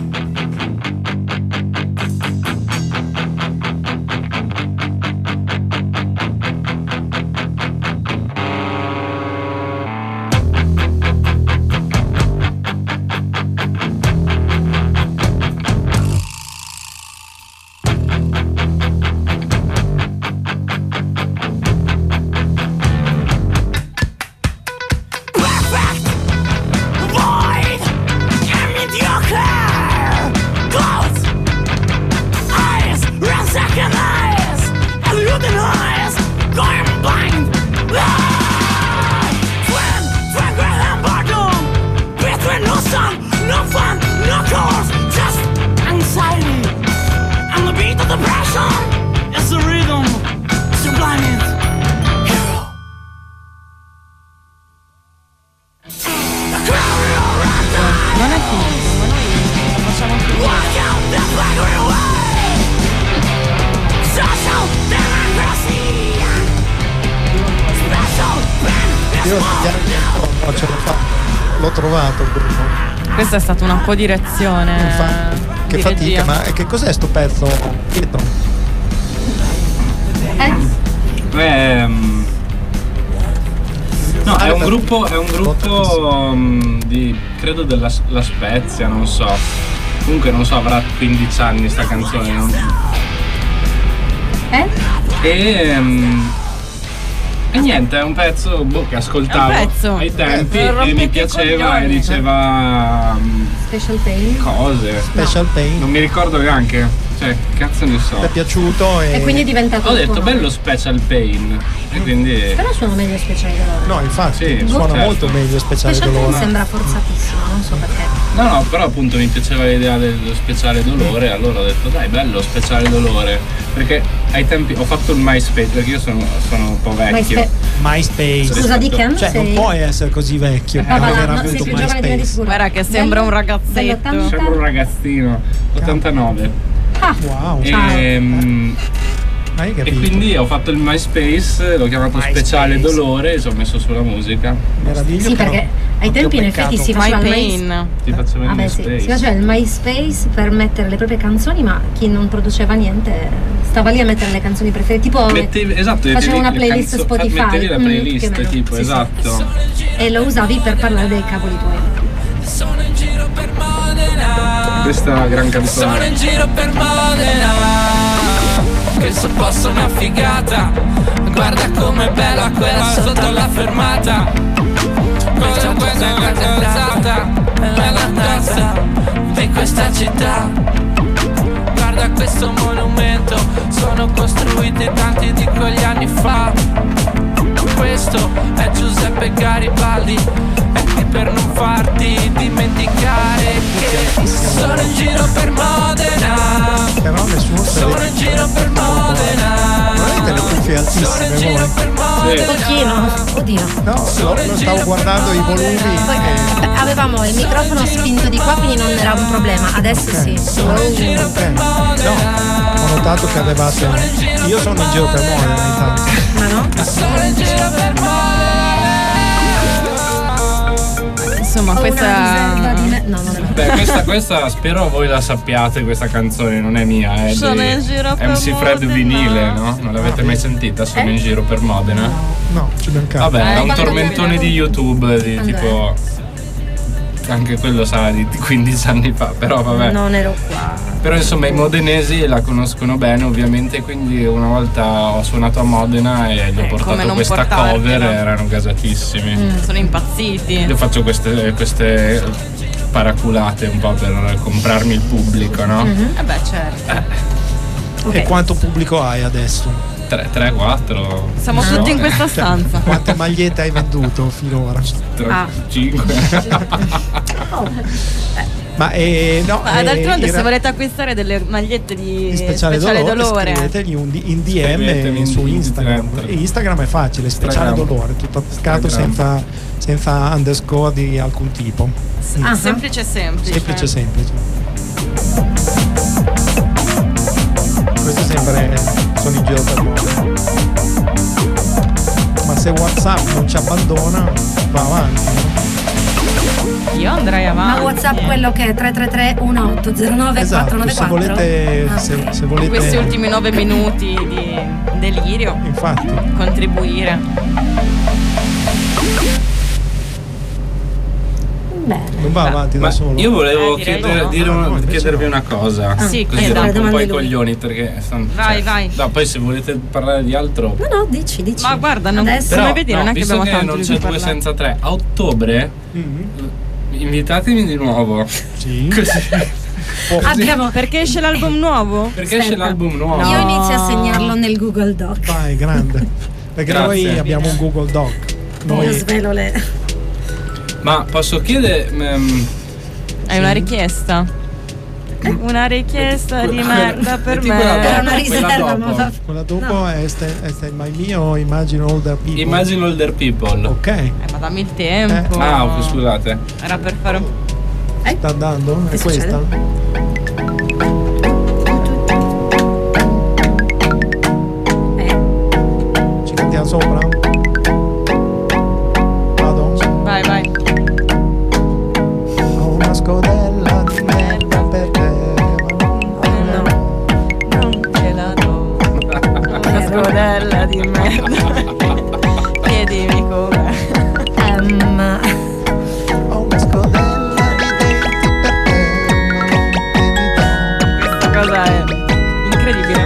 L'ho trovato, Bruno. Questa è stata una po' direzione. Che fatica, ma che cos'è sto pezzo, Pietro? No, è un gruppo di, credo della La Spezia, non so. Comunque non so, avrà 15 anni sta canzone, no? E niente, è un pezzo che ascoltavo ai tempi e mi piaceva e diceva Special Pain. Cose. Special Pain. Non mi ricordo neanche. Cioè, che cazzo ne so. Ti è piaciuto e quindi è diventato. Ho detto bello Special Pain. E quindi. Però suona meglio Speciale Dolore. No, infatti, suona molto meglio Speciale Dolore. Special Pain sembra forzatissimo, non so perché. No, però appunto mi piaceva l'idea dello speciale dolore, allora ho detto dai, bello speciale dolore, perché ai tempi ho fatto il MySpace, perché io sono un po' vecchio. MySpace. Scusa, di che anno cioè, sei? non puoi essere così vecchio. Sei più giovane di me di sicuro. Guarda che sembra un ragazzetto. Sembra un ragazzino. 89. Wow. E quindi ho fatto il MySpace, l'ho chiamato speciale dolore e ci ho messo sulla musica. Meraviglioso. Sì, perché ai tempi in effetti si faceva il MySpace. Ti faceva il MySpace. Si faceva il MySpace per mettere le proprie canzoni, ma chi non produceva niente stava lì a mettere le canzoni preferite. Tipo faceva una playlist Spotify. Mettevi la playlist, tipo, esatto. E lo usavi per parlare dei cavoli tuoi. Sono in giro per Modena. Questa è una gran canzone. Sono in giro per Modena. Che se posso una figata. Guarda com'è bella quella sotto la fermata. Questa cazzata è la tazza di questa città. Guarda questo monumento, sono costruiti tanti di quegli anni fa. Questo è Giuseppe Garibaldi, e qui per non farti dimenticare che sono in giro per Modena. Però nessuno sono in giro per Modena. Non le cuffie altissime voi? Pochino, oddio. No, lo stavo guardando i volumi. Avevamo il microfono spinto di qua, quindi non era un problema. Adesso sì. No, ho notato che avevate. Io sono in giro per Modena intanto. Ma no? Sono in giro per Insomma, questa. Questa spero voi la sappiate, questa canzone non è mia, è Sono in giro per MC Fred Modena. Vinile, no? Non l'avete mai sentita? Sono in giro per Modena? No, ci mancava. Vabbè, è un tormentone di YouTube di tipo. Anche quello sa di 15 anni fa, però vabbè. Non ero qua. Però insomma i modenesi la conoscono bene ovviamente, quindi una volta ho suonato a Modena e gli ho portato questa cover e erano gasatissimi. Sono impazziti. Io faccio queste paraculate un po' per comprarmi il pubblico, no? Beh, certo. Okay. E quanto pubblico hai adesso? 3, 4. Siamo tutti in questa stanza. Quante magliette hai venduto finora? 5. Ma no, d'altronde se volete acquistare delle magliette di speciale dolore, scrivetegli in DM su Instagram. Instagram è facile, speciale dolore, tutto attaccato senza underscore di alcun tipo. Semplice. Semplice. Questo sempre sono in giro per Modena. Ma se WhatsApp non ci abbandona, va avanti. Io andrei avanti. Ma WhatsApp quello che è 333 1809 esatto, 494. Se volete questi ultimi 9 minuti di delirio, infatti, contribuire. Non va avanti da solo. Io volevo chiedervi una cosa. Sì, così rompo un po' i coglioni perché vai. No, poi se volete parlare di altro. No, dici. Ma guarda, come vedi, non è che visto abbiamo tanto non di c'è cui 2 parlare. senza 3. A ottobre invitatemi di nuovo. Sì. Così. Perché esce l'album nuovo? Perché esce l'album nuovo? Io inizio a segnarlo nel Google Doc. Vai, grande. Perché noi abbiamo un Google Doc. Io svelo le. Ma posso chiedere. Hai una richiesta? Una richiesta di merda per me. Era una riserva, ma quella dopo è my mio Imagine Older People. Imagine Older People. Ok. Ma dammi il tempo. Scusate. Era per fare un. Sta andando? È questa? Ci cantiamo sopra? Vado? Vai. Ho una scodella di merda per te. Non te la do. Una scodella di merda. Chiedimi com'è. Ho una scodella di denti per te. Questa cosa è incredibile.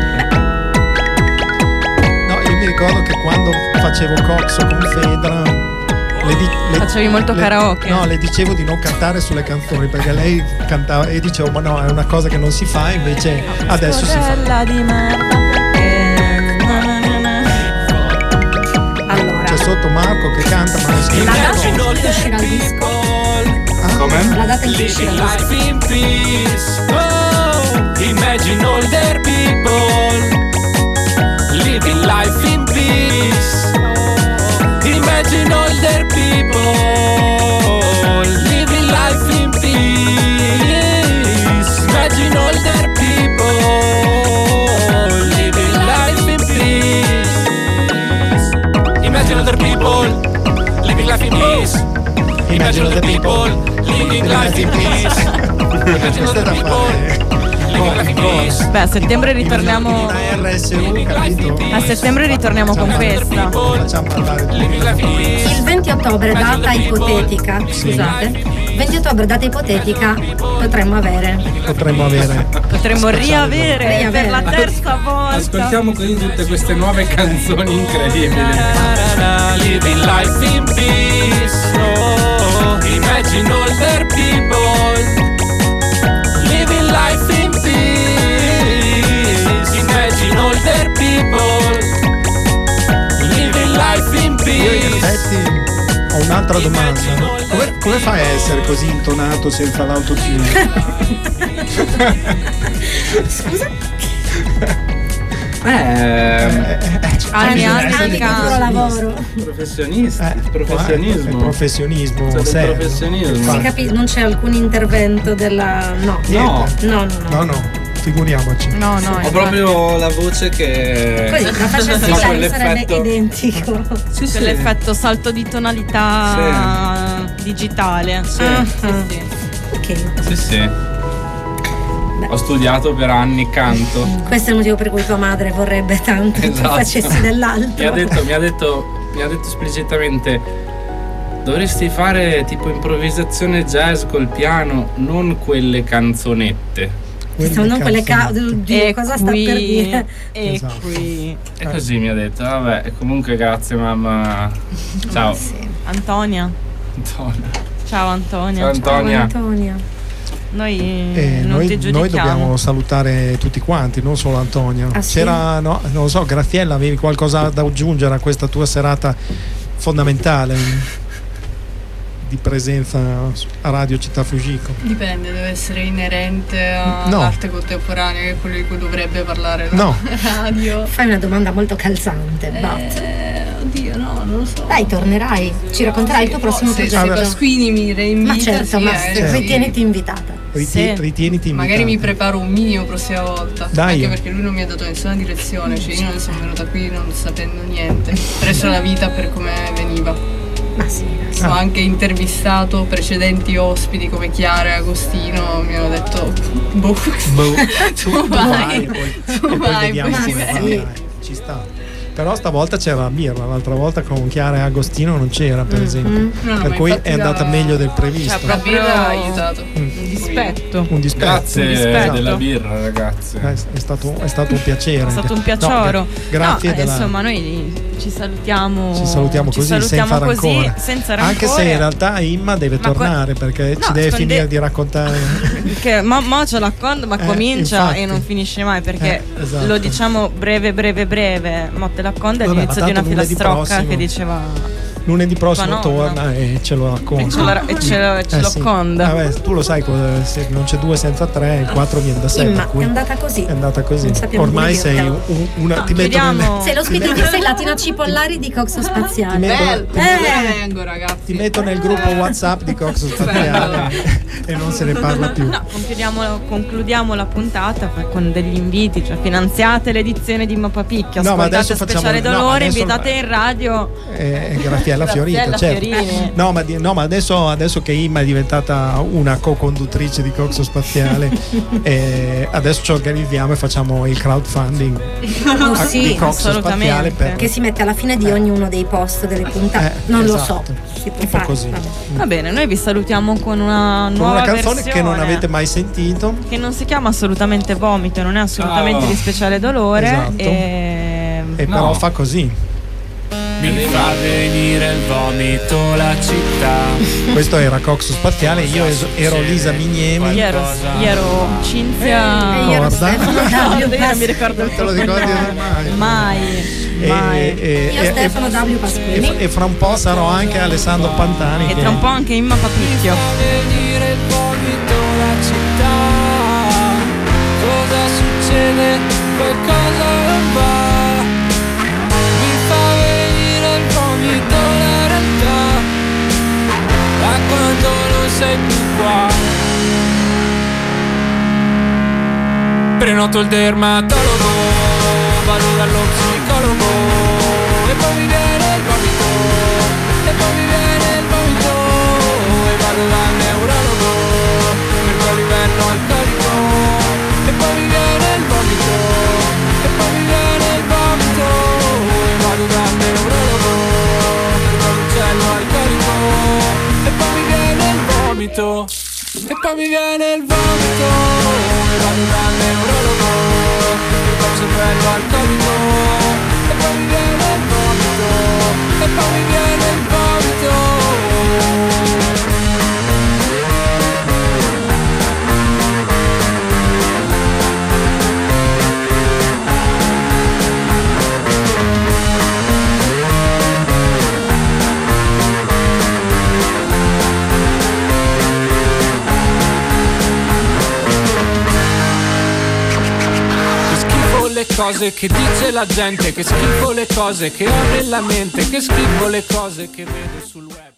No, io mi ricordo che quando facevo Coxo con Fedra facevi molto karaoke. No, le dicevo di non cantare sulle canzoni perché lei cantava e dicevo ma no, è una cosa che non si fa, invece adesso si fa. Di merda. Allora, c'è sotto Marco che canta ma non scrive. uscirà il disco. Come? La data in cui Living uscirà. life in peace. Oh, imagine older people. Living life in peace. Imagine older people. Living life in peace. Imagine older people. Living life in peace. Imagine other people. Living life in peace. Imagine other people. Living life in peace. Imagine other people. Beh, a settembre ritorniamo. RSU, capito? A settembre ritorniamo con questa. Facciamo parlare Il 20 ottobre, data ipotetica, scusate. 20 ottobre, data ipotetica, potremmo riavere per la terza volta. Ascoltiamo così tutte queste nuove canzoni incredibili. Living life in peace. Oh, imagine older people. Living life in peace. Imagine older people. Living life in Io in peace. effetti ho un'altra domanda. Come fai a essere così intonato senza l'autotune? Scusa? Anni di lavoro. Professionismo. Professionismo. Del serio. professionismo. Si capisce, non c'è alcun intervento della. No. No, figuriamoci. No, Ho proprio la voce che. Così, la fascia sarebbe identico. Sì, sì. Quell'effetto salto di tonalità digitale. Sì. Ok. Sì, sì. Ho studiato per anni canto. Questo è il motivo per cui tua madre vorrebbe tanto che tu facessi dell'altro. Mi ha detto esplicitamente: dovresti fare tipo improvvisazione jazz col piano, non quelle canzonette. Non quelle cosa sta per dire? E Esatto. qui E così mi ha detto, vabbè, comunque grazie mamma. Ciao. Antonia. Ciao Antonia. Ciao Antonia. Antonia. Noi non ti giudichiamo. Noi dobbiamo salutare tutti quanti, non solo Antonia. Ah, sì? C'era, no, non lo so, Graziella, avevi qualcosa da aggiungere a questa tua serata fondamentale di presenza a Radio Città Fujiko? Dipende, deve essere inerente all'arte contemporanea, che è quello di cui dovrebbe parlare la radio. Fai una domanda molto calzante, Oddio, no, non lo so. Dai, tornerai, ci racconterai il tuo prossimo progetto. Se Pasquini mi reinvita, Ma certo, ritieniti invitata. Ritieniti invitata. Magari mi preparo un minimo prossima volta. Dai. Anche perché lui non mi ha dato nessuna direzione, cioè io non sono venuta qui non sapendo niente. Preso la vita per come veniva. Ma sì. Ho anche intervistato precedenti ospiti come Chiara e Agostino, mi hanno detto tu vai, ci sta. Però stavolta c'era la birra, l'altra volta con Chiara e Agostino non c'era, per esempio. Per cui è andata meglio del previsto. La birra ha aiutato. Un dispetto. Un dispetto. Grazie della birra, ragazzi. È stato un piacere. È stato un piacere. No, grazie insomma, noi ci salutiamo. Ci salutiamo così, senza rancore. Anche se in realtà Imma deve tornare perché ci deve finire di raccontare. Che mo ce l'acconto, ma comincia infatti. E non finisce mai perché esatto. lo diciamo breve. Mo te l'acconto è l'inizio di una filastrocca che diceva. Lunedì prossimo torna e ce lo racconta. E ce lo conda. Vabbè, tu lo sai, se non c'è 2 senza 3, il 4 viene da 6. È andata così. È andata così. Ormai sei una. Ti metto sei l'ospite di sei Latina Cipollari di Coxo Spaziale. Ti metto nel gruppo WhatsApp di Coxo Spaziale e non se ne parla più. No, concludiamo la puntata con degli inviti, cioè finanziate l'edizione di Mappapicchia, ascoltate Speciale Dolore, invitate in radio Graziella Fiorita, certo. No, ma adesso che Imma è diventata una co-conduttrice di Coxo Spaziale, adesso ci organizziamo e facciamo il crowdfunding di Coxo Spaziale che si mette alla fine di ognuno dei post delle puntate. Non lo so, si può fare così. Va bene, noi vi salutiamo con una nuova canzone versione che non avete mai sentito, che non si chiama assolutamente Vomito, non è assolutamente di Speciale Dolore, esatto. E però fa così. Mi fa venire il vomito la città. Questo era Coxo Spaziale, io ero Lisa Miniemi. Io ero Cinzia. Corda. Io non mi ricordo. Non te lo ricordi mai. Io Stefano W. Pasquini. E fra un po' sarò anche Alessandro Pantani. E tra un po' anche Imma Papicchio. Venire il vomito la città. Cosa succede? Qualcosa non va. Mi fa venire il vomito la realtà. Da quando non sei più qua. Prenoto il dermatologo, vado dallo psicologo e poi mi viene il vomito, e poi mi viene il vomito e vado dal neurologo per quel livello alcolico e poi mi viene il vomito, e poi mi viene il vomito e vado dal neurologo per quell'uccello alcolico e poi mi viene il vomito, e poi mi viene il vomito e vado dal neurologo per quel cervello alcolico e poi mi viene il vomito, e poi mi viene il vomito. Le cose che dice la gente, che schifo le cose che ho nella mente, che schifo le cose che vedo sul web.